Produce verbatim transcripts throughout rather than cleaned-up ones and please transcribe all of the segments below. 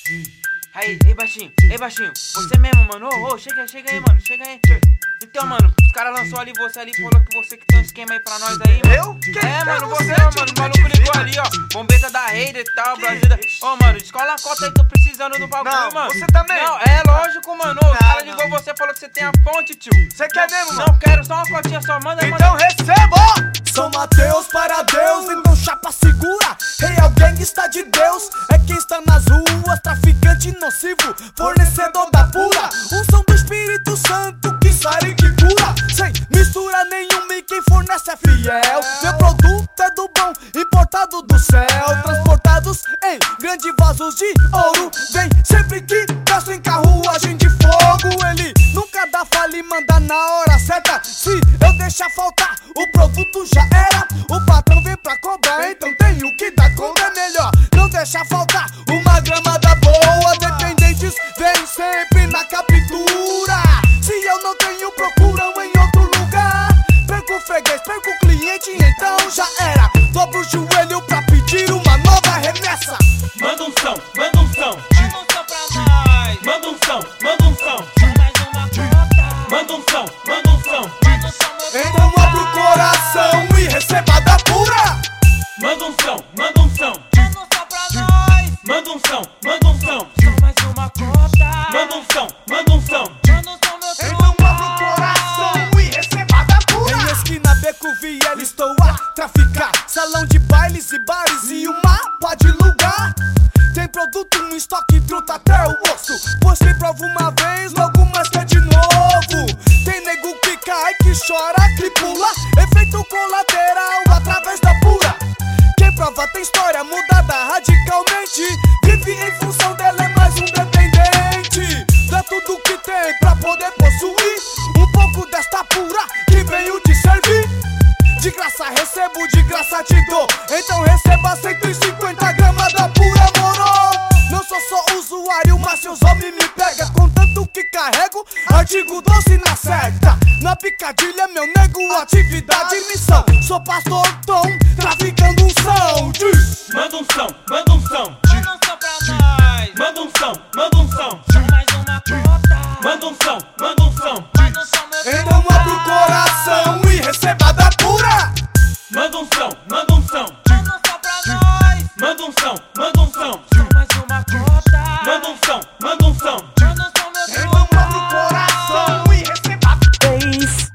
Aí, ei baixinho, ei baixinho, você mesmo, mano, ô, ô, chega aí, chega aí, mano, chega aí. Então, mano, os caras lançou ali você ali, falou que você que tem um esquema aí pra nós aí, mano. Eu? Que é, mano, você, você, mano, o maluco ligou ali, ó, bombeta da Raider e tal, Brasília. Ô, mano, descola a cota aí, tô precisando do bagulho, Não, mano. você também? Não, é lógico, mano, o cara não. ligou você, falou que você tem a fonte, tio. Você quer mesmo, mano? Não quero, só uma cotinha só, manda aí, Então manda. receba! São Mateus para Deus, então chapa segura. Real Gang está de Deus, é quem está nas ruas, traficante nocivo, fornecedor da pura. Unção do Espírito Santo que sara e que cura. Sem mistura nenhuma e quem fornece é fiel. Meu produto é do bom, importado do céu, transportados em grandes vasos de ouro. Vem sempre que peço em carruagem de fogo. Ele nunca dá falha e manda na hora certa. Se eu deixar faltar, o produto já era. O patrão vem pra cobrar, então tenho que dar conta. É melhor não deixar faltar uma grama da boa. Dependentes vem sempre na captura. Se eu não tenho, procuram em outro lugar. Perco o freguês, perco o cliente, então já era. Dobro o joelho pra pedir uma nova remessa. Manda um som, manda um som, Manda um som pra nós. manda um som, manda um som, Mais uma cota. manda um som, manda um som, Manda um som, meu Então abra o coração e receba da pura. manda um som, manda um som, Manda um som pra nós. manda um som, manda um som, Só mais uma cota. manda um som, manda um som. Manda um som, meu Então abra o coração e receba da pura. Em esquina, beco, viela, estou a traficar. Salão de bailes e bares e um mapa de lugar. Tem produto no estoque, truta até o osso. Você prova uma vez, logo mais quer de novo. Tem nego que cai, que chora, que pula. Efeito colateral através da pura. Quem prova tem história mudada radicalmente. Vive em função dela, é mais um dependente. Dá tudo que tem pra poder possuir um pouco desta pura que veio te servir. De graça recebo, de graça te dou. Então receba cento e cinquenta gramas da pura, moro. Não sou só usuário, mas seus homens me pegam. Contanto que carrego artigo doce na certa. Na picadilha, meu nego, atividade e missão. Sou pastor Tom, traficando um som. Diz. Manda um som, manda um som, Manda um som pra nós. manda um som, manda um som, Só mais uma cota. manda um som, manda um som, Manda um som, meu Então abra o coração e receba da pura. manda um som, manda um som, Manda um som pra nós. manda um som, manda um som, Só mais uma cota. manda um som, manda um som. Manda um som, meu Então abra o coração e receba. Bass.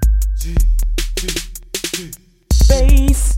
Bass.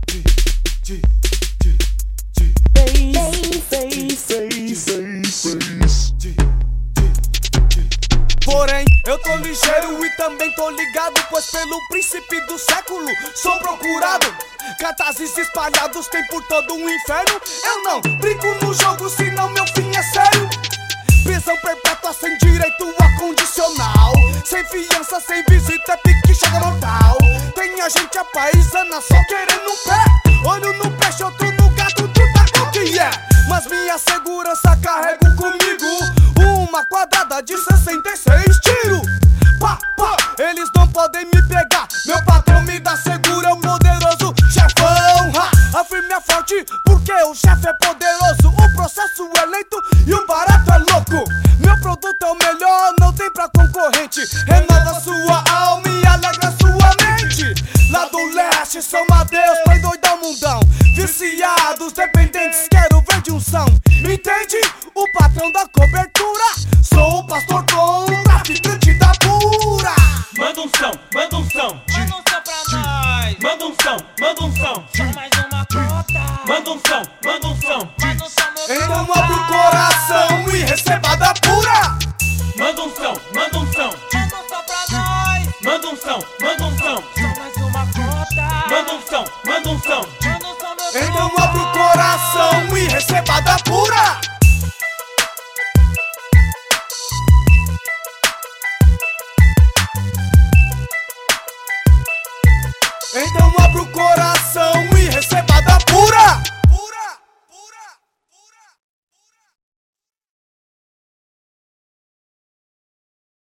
Porém, eu tô ligeiro e também tô ligado, pois pelo príncipe do século sou procurado. Cartazes espalhados tem por todo o inferno. Eu não brinco no jogo, senão meu fim é sério. Prisão perpétua sem direito a condicional. Sem fiança, sem visita, é pique chega mortal. Tem a gente a paisana só querendo um pé. Olho no peixe, outro no gato, tu tá com o que é. Mas minha segurança carrego comigo uma quadrada de sessenta e seis tiro. Pá, pá, eles não podem me pegar. Meu patrão me dá seguro, é o poderoso chefão. Ha, afirme a fonte, porque o chefe é poderoso. O processo é lento e o barato é louco. Meu produto é o melhor, não tem pra concorrente. Renova sua alma e alegra sua mente. Lá do leste, São Mateus, pai doidão mundão. Viciados, dependentes, quero ver de unção. Entende? O patrão da cobertura. Sou o pastor Tom, traficante da pura. Manda um som, manda um som, Manda um som pra nós. manda um som, manda um som, Só mais uma cota. manda um som, manda um som, Manda um som, meu Então abra o coração e receba da pura. manda um som, manda um som, Manda um som pra nós. manda um som, manda um som, Só mais uma cota. manda um som, manda um som. Manda um som, meu Então abra o coração e receba da pura. Então abra o coração